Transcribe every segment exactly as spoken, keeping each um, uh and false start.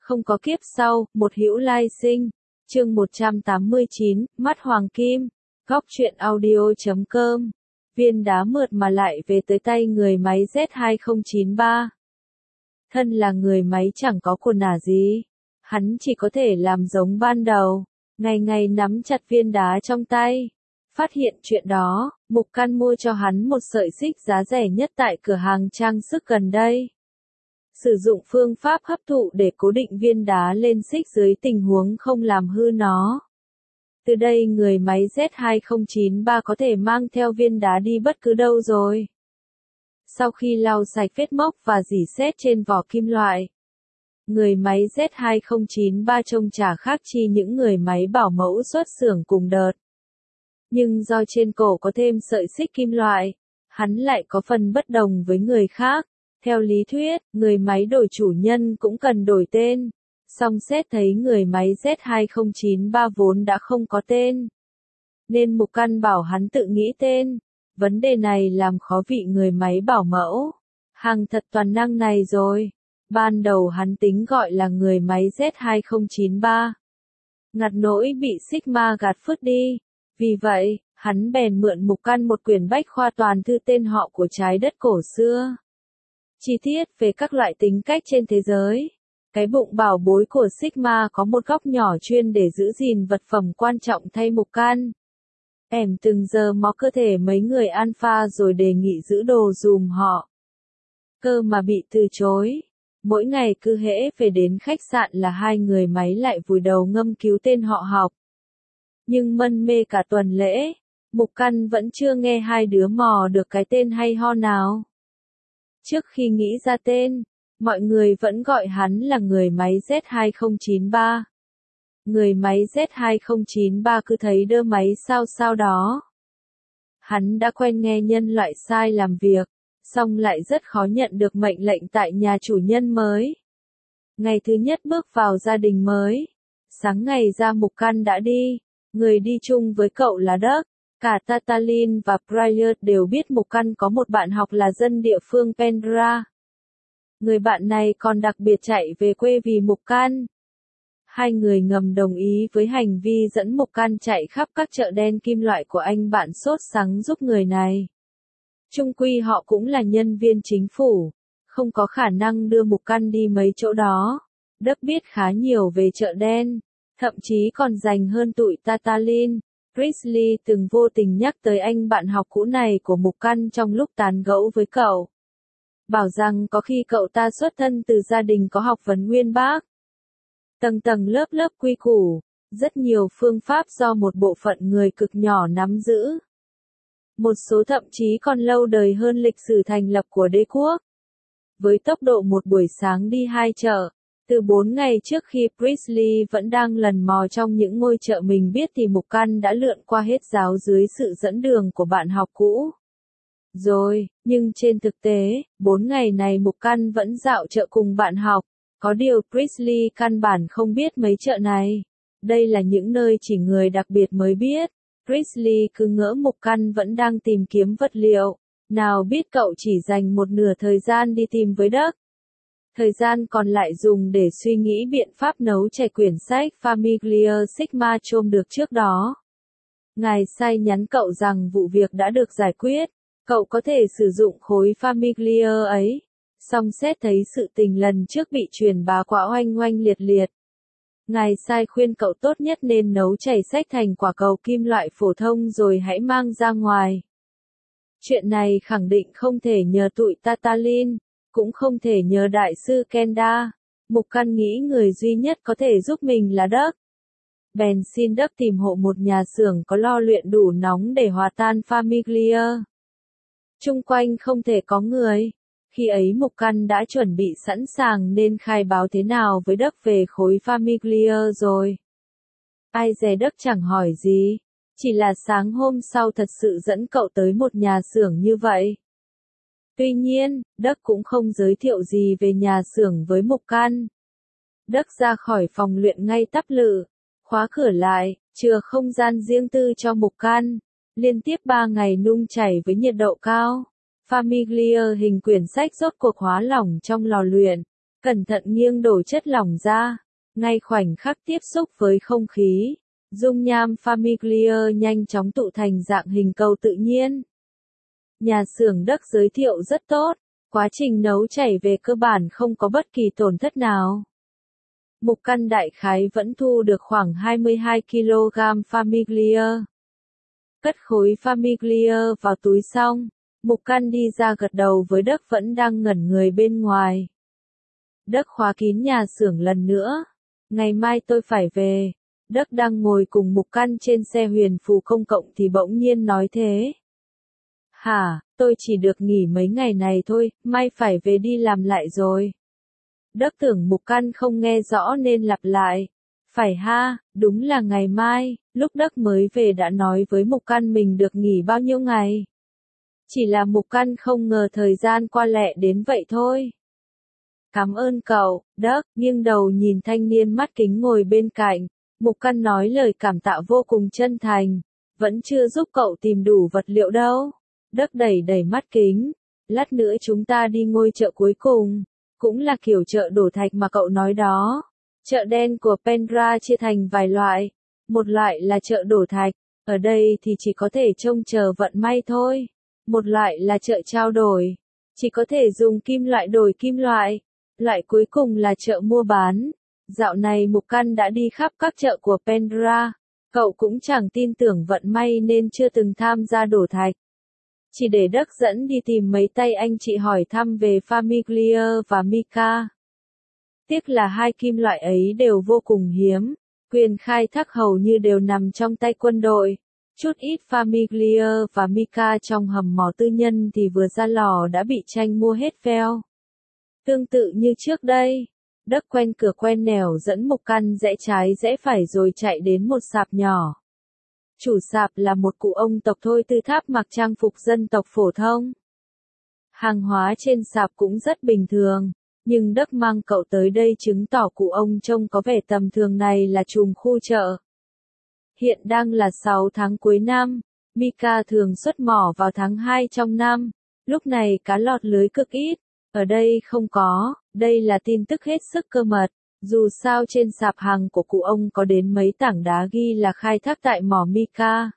Không có kiếp sau, một hữu lai sinh. Chương một trăm tám mươi chín, mắt hoàng kim. Góc truyện audio chấm com. Viên đá mượt mà lại về tới tay người máy Z hai không chín ba. Thân là người máy chẳng có cồn nả gì. Hắn chỉ có thể làm giống ban đầu. Ngày ngày nắm chặt viên đá trong tay. Phát hiện chuyện đó, Mục Căn mua cho hắn một sợi xích giá rẻ nhất tại cửa hàng trang sức gần đây. Sử dụng phương pháp hấp thụ để cố định viên đá lên xích dưới tình huống không làm hư nó. Từ đây người máy Z hai không chín ba có thể mang theo viên đá đi bất cứ đâu rồi. Sau khi lau sạch vết mốc và rỉ sét trên vỏ kim loại, người máy Z hai không chín ba trông chả khác chi những người máy bảo mẫu xuất xưởng cùng đợt. Nhưng do trên cổ có thêm sợi xích kim loại, hắn lại có phần bất đồng với người khác. Theo lý thuyết, người máy đổi chủ nhân cũng cần đổi tên. Song xét thấy người máy Z hai không chín ba vốn đã không có tên, nên Mục Căn bảo hắn tự nghĩ tên. Vấn đề này làm khó vị người máy bảo mẫu. Hàng thật toàn năng này rồi. Ban đầu hắn tính gọi là người máy Z hai không chín ba. Ngặt nỗi bị Sigma gạt phứt đi. Vì vậy, hắn bèn mượn Mục Căn một quyển bách khoa toàn thư tên họ của trái đất cổ xưa. Chi tiết về các loại tính cách trên thế giới. Cái bụng bảo bối của Sigma có một góc nhỏ chuyên để giữ gìn vật phẩm quan trọng thay Mục Căn. Em từng giờ mó cơ thể mấy người alpha rồi đề nghị giữ đồ dùm họ. Cơ mà bị từ chối. Mỗi ngày cứ hễ về đến khách sạn là hai người máy lại vùi đầu ngâm cứu tên họ học. Nhưng mân mê cả tuần lễ, Mục Căn vẫn chưa nghe hai đứa mò được cái tên hay ho nào. Trước khi nghĩ ra tên, mọi người vẫn gọi hắn là người máy Z hai không chín ba. Người máy Z hai không chín ba cứ thấy đơ máy sao sao đó. Hắn đã quen nghe nhân loại sai làm việc, song lại rất khó nhận được mệnh lệnh tại nhà chủ nhân mới. Ngày thứ nhất bước vào gia đình mới, sáng ngày ra Mục Căn đã đi, người đi chung với cậu là Đức. Cả Tatalin và Pryor đều biết Mục Căn có một bạn học là dân địa phương Pendra. Người bạn này còn đặc biệt chạy về quê vì Mục Căn. Hai người ngầm đồng ý với hành vi dẫn Mục Căn chạy khắp các chợ đen kim loại của anh bạn sốt sắng giúp người này. Chung quy họ cũng là nhân viên chính phủ, không có khả năng đưa Mục Căn đi mấy chỗ đó. Đức biết khá nhiều về chợ đen, thậm chí còn dành hơn tụi Tatalin. Priestley từng vô tình nhắc tới anh bạn học cũ này của Mục Căn trong lúc tán gẫu với cậu. Bảo rằng có khi cậu ta xuất thân từ gia đình có học vấn uyên bác. Tầng tầng lớp lớp quy củ, rất nhiều phương pháp do một bộ phận người cực nhỏ nắm giữ. Một số thậm chí còn lâu đời hơn lịch sử thành lập của đế quốc. Với tốc độ một buổi sáng đi hai chợ. Từ bốn ngày trước khi Priestley vẫn đang lần mò trong những ngôi chợ mình biết thì Mục Căn đã lượn qua hết giáo dưới sự dẫn đường của bạn học cũ. Rồi, nhưng trên thực tế, bốn ngày này Mục Căn vẫn dạo chợ cùng bạn học. Có điều Priestley căn bản không biết mấy chợ này. Đây là những nơi chỉ người đặc biệt mới biết. Priestley cứ ngỡ Mục Căn vẫn đang tìm kiếm vật liệu. Nào biết cậu chỉ dành một nửa thời gian đi tìm với Đức. Thời gian còn lại dùng để suy nghĩ biện pháp nấu chè quyển sách Famiglia Sigma trôm được trước đó. Ngài sai nhắn cậu rằng vụ việc đã được giải quyết, cậu có thể sử dụng khối Famiglia ấy. Song xét thấy sự tình lần trước bị truyền bá quá oanh oanh liệt liệt. Ngài sai khuyên cậu tốt nhất nên nấu chảy sách thành quả cầu kim loại phổ thông rồi hãy mang ra ngoài. Chuyện này khẳng định không thể nhờ tụi Tatalin. Cũng không thể nhờ đại sư Kenda. Mục Căn nghĩ người duy nhất có thể giúp mình là Đức. Bèn xin Đức tìm hộ một nhà xưởng có lò luyện đủ nóng để hòa tan Famiglia. Chung quanh không thể có người. Khi ấy Mục Căn đã chuẩn bị sẵn sàng nên khai báo thế nào với Đức về khối Famiglia rồi. Ai dè Đức chẳng hỏi gì. Chỉ là sáng hôm sau thật sự dẫn cậu tới một nhà xưởng như vậy. Tuy nhiên, Đức cũng không giới thiệu gì về nhà xưởng với Mục Căn. Đức ra khỏi phòng luyện ngay tắp lự, khóa cửa lại, chừa không gian riêng tư cho Mục Căn. Liên tiếp ba ngày nung chảy với nhiệt độ cao. Famiglia hình quyển sách rốt cuộc hóa lỏng trong lò luyện. cẩn thận nghiêng đổ chất lỏng ra. Ngay khoảnh khắc tiếp xúc với không khí, dung nham Famiglia nhanh chóng tụ thành dạng hình cầu tự nhiên. Nhà xưởng đất giới thiệu rất tốt, quá trình nấu chảy về cơ bản không có bất kỳ tổn thất nào. Mục Căn đại khái vẫn thu được khoảng hai mươi hai ki lô gam Famiglia. Cất khối Famiglia vào túi xong, Mục Căn đi ra gật đầu với Đức vẫn đang ngẩn người bên ngoài. Đức khóa kín nhà xưởng lần nữa. Ngày mai tôi phải về. Đức đang ngồi cùng Mục Căn trên xe huyền phù công cộng thì bỗng nhiên nói thế. Hả, tôi chỉ được nghỉ mấy ngày này thôi, mai phải về đi làm lại rồi. Đức tưởng Mục Căn không nghe rõ nên lặp lại. Phải ha, đúng là ngày mai, lúc Đức mới về đã nói với Mục Căn mình được nghỉ bao nhiêu ngày. Chỉ là Mục Căn không ngờ thời gian qua lẹ đến vậy thôi. Cảm ơn cậu, Đức, nghiêng đầu nhìn thanh niên mắt kính ngồi bên cạnh. Mục Căn nói lời cảm tạ vô cùng chân thành. Vẫn chưa giúp cậu tìm đủ vật liệu đâu. Đức đẩy đẩy mắt kính. Lát nữa chúng ta đi ngôi chợ cuối cùng. Cũng là kiểu chợ đổ thạch mà cậu nói đó. Chợ đen của Pendra chia thành vài loại. Một loại là chợ đổ thạch. Ở đây thì chỉ có thể trông chờ vận may thôi. Một loại là chợ trao đổi. Chỉ có thể dùng kim loại đổi kim loại. Loại cuối cùng là chợ mua bán. Dạo này Mục Căn đã đi khắp các chợ của Pendra. Cậu cũng chẳng tin tưởng vận may nên chưa từng tham gia đổ thạch. Chỉ để Đức dẫn đi tìm mấy tay anh chị hỏi thăm về Famiglia và Mica. Tiếc là hai kim loại ấy đều vô cùng hiếm. Quyền khai thác hầu như đều nằm trong tay quân đội. Chút ít Famiglia và Mica trong hầm mỏ tư nhân thì vừa ra lò đã bị tranh mua hết veo. Tương tự như trước đây, Đức quen cửa quen nẻo dẫn Mục Căn rẽ trái rẽ phải rồi chạy đến một sạp nhỏ. Chủ sạp là một cụ ông tộc Thôi Tư Tháp mặc trang phục dân tộc phổ thông. Hàng hóa trên sạp cũng rất bình thường, nhưng Đức mang cậu tới đây chứng tỏ cụ ông trông có vẻ tầm thường này là trùm khu chợ. Hiện đang là sáu tháng cuối năm, Mica thường xuất mỏ vào tháng hai trong năm, lúc này cá lọt lưới cực ít, ở đây không có, đây là tin tức hết sức cơ mật, dù sao trên sạp hàng của cụ ông có đến mấy tảng đá ghi là khai thác tại mỏ Mica.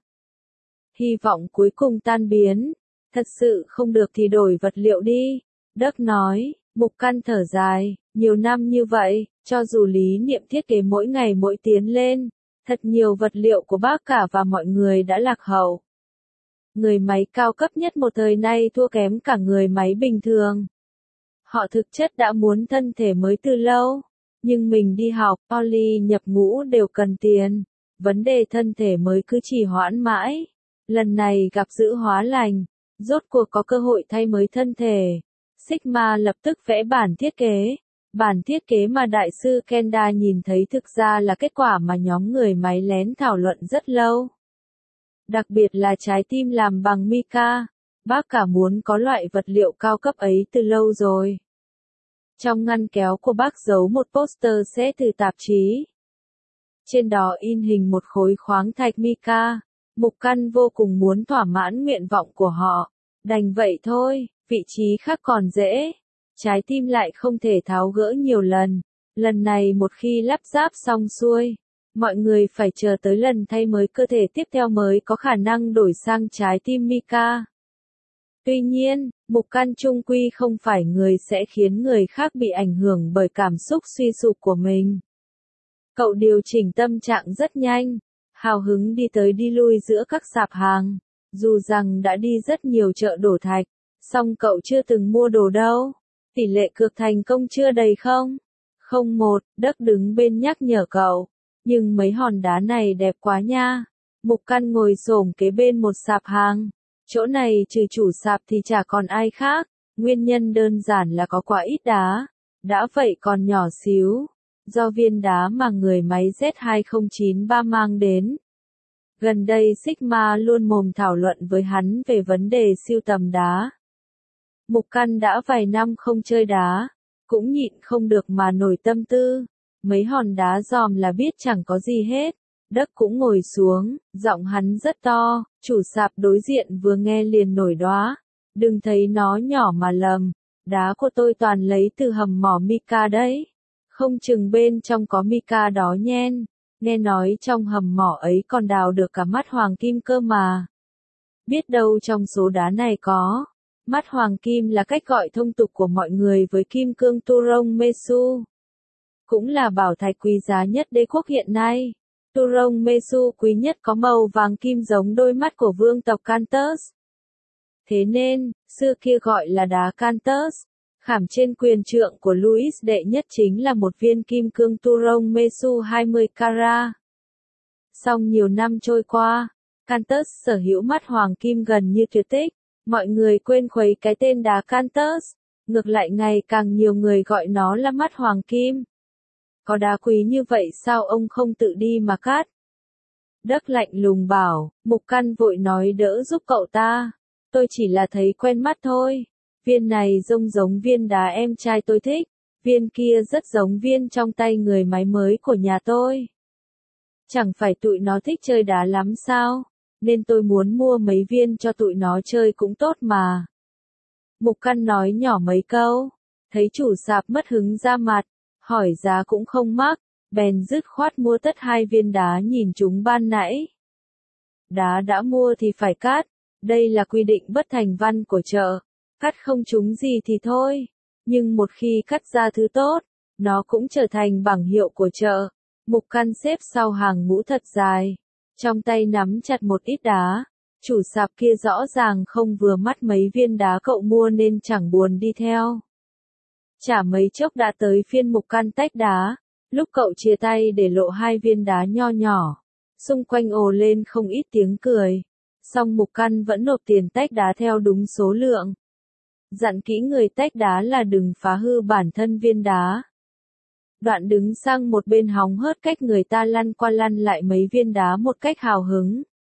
Hy vọng cuối cùng tan biến, thật sự không được thì đổi vật liệu đi, Đức nói. Mục Căn thở dài, nhiều năm như vậy, cho dù lý niệm thiết kế mỗi ngày mỗi tiến lên, thật nhiều vật liệu của bác cả và mọi người đã lạc hậu. Người máy cao cấp nhất một thời nay thua kém cả người máy bình thường. Họ thực chất đã muốn thân thể mới từ lâu, nhưng mình đi học, poly nhập ngũ đều cần tiền, vấn đề thân thể mới cứ trì hoãn mãi. Lần này gặp Dữ Hóa Lành, rốt cuộc có cơ hội thay mới thân thể. Sigma lập tức vẽ bản thiết kế. Bản thiết kế mà đại sư Kenda nhìn thấy thực ra là kết quả mà nhóm người máy lén thảo luận rất lâu. Đặc biệt là trái tim làm bằng Mica. Bác cả muốn có loại vật liệu cao cấp ấy từ lâu rồi. Trong ngăn kéo của bác giấu một poster xé từ tạp chí. Trên đó in hình một khối khoáng thạch Mica. Mục Căn vô cùng muốn thỏa mãn nguyện vọng của họ. Đành vậy thôi. Vị trí khác còn dễ, trái tim lại không thể tháo gỡ nhiều lần. Lần này một khi lắp ráp xong xuôi, mọi người phải chờ tới lần thay mới cơ thể tiếp theo mới có khả năng đổi sang trái tim Mica. Tuy nhiên, Mục Căn chung quy không phải người sẽ khiến người khác bị ảnh hưởng bởi cảm xúc suy sụp của mình. Cậu điều chỉnh tâm trạng rất nhanh, hào hứng đi tới đi lui giữa các sạp hàng, dù rằng đã đi rất nhiều chợ đổ thạch. Song cậu chưa từng mua đồ đâu. Tỷ lệ cược thành công chưa đầy không? Không một, Đức đứng bên nhắc nhở cậu. Nhưng mấy hòn đá này đẹp quá nha. Mục Căn ngồi xổm kế bên một sạp hàng. Chỗ này trừ chủ sạp thì chả còn ai khác. Nguyên nhân đơn giản là có quá ít đá. Đã vậy còn nhỏ xíu. Do viên đá mà người máy Z hai không chín ba mang đến. Gần đây Sigma luôn mồm thảo luận với hắn về vấn đề sưu tầm đá. Mục Căn đã vài năm không chơi đá, cũng nhịn không được mà nổi tâm tư. Mấy hòn đá giòm là biết chẳng có gì hết. Đức cũng ngồi xuống, giọng hắn rất to, chủ sạp đối diện vừa nghe liền nổi đoá. Đừng thấy nó nhỏ mà lầm, Đá của tôi toàn lấy từ hầm mỏ mica đấy. Không chừng bên trong có mica đó nhen. Nghe nói trong hầm mỏ ấy còn đào được cả mắt hoàng kim cơ mà. Biết đâu trong số đá này có. Mắt hoàng kim là cách gọi thông tục của mọi người với kim cương Turong Mesu. Cũng là bảo thạch quý giá nhất đế quốc hiện nay. Turong Mesu quý nhất có màu vàng kim giống đôi mắt của vương tộc Kantos. Thế nên, xưa kia gọi là đá Kantos. Khảm trên quyền trượng của Louis đệ nhất chính là một viên kim cương Turong Mesu hai mươi carat. Song nhiều năm trôi qua, Kantos sở hữu mắt hoàng kim gần như tuyệt tích. Mọi người quên khuấy cái tên đá Kantos. Ngược lại ngày càng nhiều người gọi nó là mắt hoàng kim. Có đá quý như vậy sao ông không tự đi mà cát? Đất lạnh lùng bảo, Mục Căn vội nói đỡ giúp cậu ta. Tôi chỉ là thấy quen mắt thôi. Viên này trông giống viên đá em trai tôi thích. Viên kia rất giống viên trong tay người máy mới của nhà tôi. Chẳng phải tụi nó thích chơi đá lắm sao? Nên tôi muốn mua mấy viên cho tụi nó chơi cũng tốt mà. Mục Căn nói nhỏ mấy câu. Thấy chủ sạp mất hứng ra mặt. Hỏi giá cũng không mắc. Bèn dứt khoát mua tất hai viên đá nhìn chúng ban nãy. Đá đã mua thì phải cát. Đây là quy định bất thành văn của chợ. Cắt không trúng gì thì thôi. Nhưng một khi cắt ra thứ tốt, nó cũng trở thành bảng hiệu của chợ. Mục Căn xếp sau hàng ngũ thật dài. Trong tay nắm chặt một ít đá. Chủ sạp kia rõ ràng không vừa mắt mấy viên đá cậu mua nên chẳng buồn đi theo. Chả mấy chốc đã tới phiên Mục Căn tách đá. Lúc cậu chia tay để lộ hai viên đá nho nhỏ. Xung quanh ồ lên không ít tiếng cười. Song Mục Căn vẫn nộp tiền tách đá theo đúng số lượng. Dặn kỹ người tách đá là đừng phá hư bản thân viên đá. Đoạn đứng sang một bên hóng hớt cách người ta lăn qua lăn lại mấy viên đá một cách hào hứng.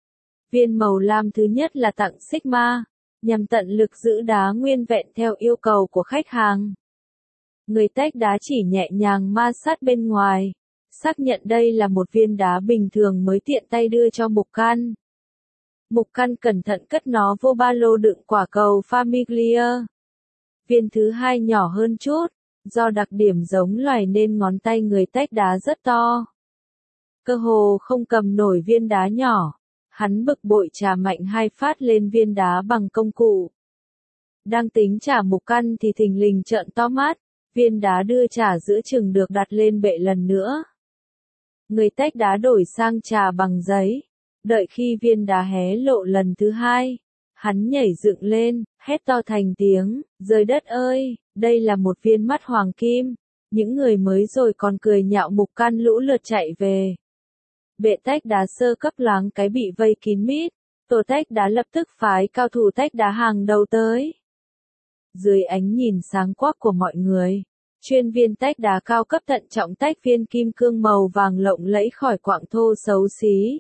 Viên màu lam thứ nhất là tặng Sigma, nhằm tận lực giữ đá nguyên vẹn theo yêu cầu của khách hàng. Người tách đá chỉ nhẹ nhàng ma sát bên ngoài, xác nhận đây là một viên đá bình thường mới tiện tay đưa cho Mục Căn. Mục Căn cẩn thận cất nó vô ba lô đựng quả cầu Famiglia. Viên thứ hai nhỏ hơn chút, do đặc điểm giống loài nên ngón tay người tách đá rất to. Cơ hồ không cầm nổi viên đá nhỏ, hắn bực bội chà mạnh hai phát lên viên đá bằng công cụ. Đang tính trả Mục Căn thì thình lình trợn to mắt, viên đá đưa trả giữa chừng được đặt lên bệ lần nữa. Người tách đá đổi sang trà bằng giấy. Đợi khi viên đá hé lộ lần thứ hai, hắn nhảy dựng lên, hét to thành tiếng, trời đất ơi, đây là một viên mắt hoàng kim. Những người mới rồi còn cười nhạo Mục Căn lũ lượt chạy về. Bệ tách đá sơ cấp loáng cái bị vây kín mít, tổ tách đá lập tức phái cao thủ tách đá hàng đầu tới. Dưới ánh nhìn sáng quắc của mọi người, chuyên viên tách đá cao cấp thận trọng tách viên kim cương màu vàng lộng lẫy khỏi quặng thô xấu xí.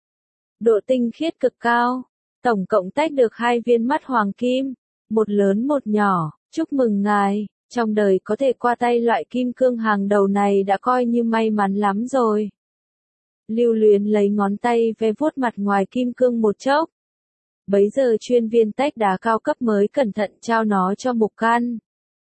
Độ tinh khiết cực cao, tổng cộng tách được hai viên mắt hoàng kim, một lớn một nhỏ, chúc mừng ngài, trong đời có thể qua tay loại kim cương hàng đầu này đã coi như may mắn lắm rồi. Lưu Luyến lấy ngón tay ve vuốt mặt ngoài kim cương một chốc. Bấy giờ chuyên viên tách đá cao cấp mới cẩn thận trao nó cho Mục Căn.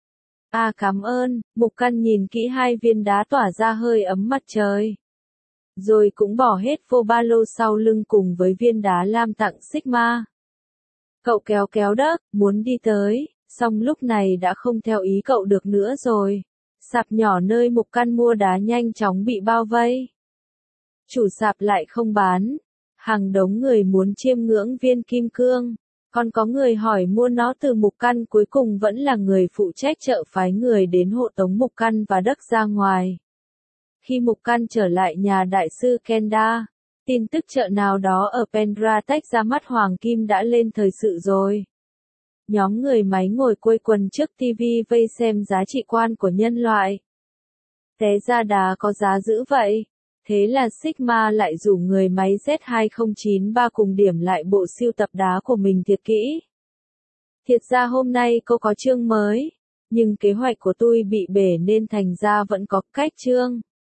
À cảm ơn, Mục Căn nhìn kỹ hai viên đá tỏa ra hơi ấm mặt trời. Rồi cũng bỏ hết vô ba lô sau lưng cùng với viên đá lam tặng Sigma. Cậu kéo kéo đất, muốn đi tới, song lúc này đã không theo ý cậu được nữa rồi. Sạp nhỏ nơi Mục Căn mua đá nhanh chóng bị bao vây. Chủ sạp lại không bán. Hàng đống người muốn chiêm ngưỡng viên kim cương. Còn có người hỏi mua nó từ Mục Căn, cuối cùng vẫn là người phụ trách chợ phái người đến hộ tống Mục Căn và đất ra ngoài. Khi Mục Căn trở lại nhà đại sư Kenda, tin tức chợ nào đó ở Pendra tách ra mắt hoàng kim đã lên thời sự rồi. Nhóm người máy ngồi quây quần trước ti vi vây xem giá trị quan của nhân loại. Té ra đá có giá dữ vậy. Thế là Sigma lại rủ người máy Z hai không chín ba cùng điểm lại bộ sưu tập đá của mình thiệt kỹ. Thiệt ra hôm nay cô có chương mới, nhưng kế hoạch của tôi bị bể nên thành ra vẫn có cách chương.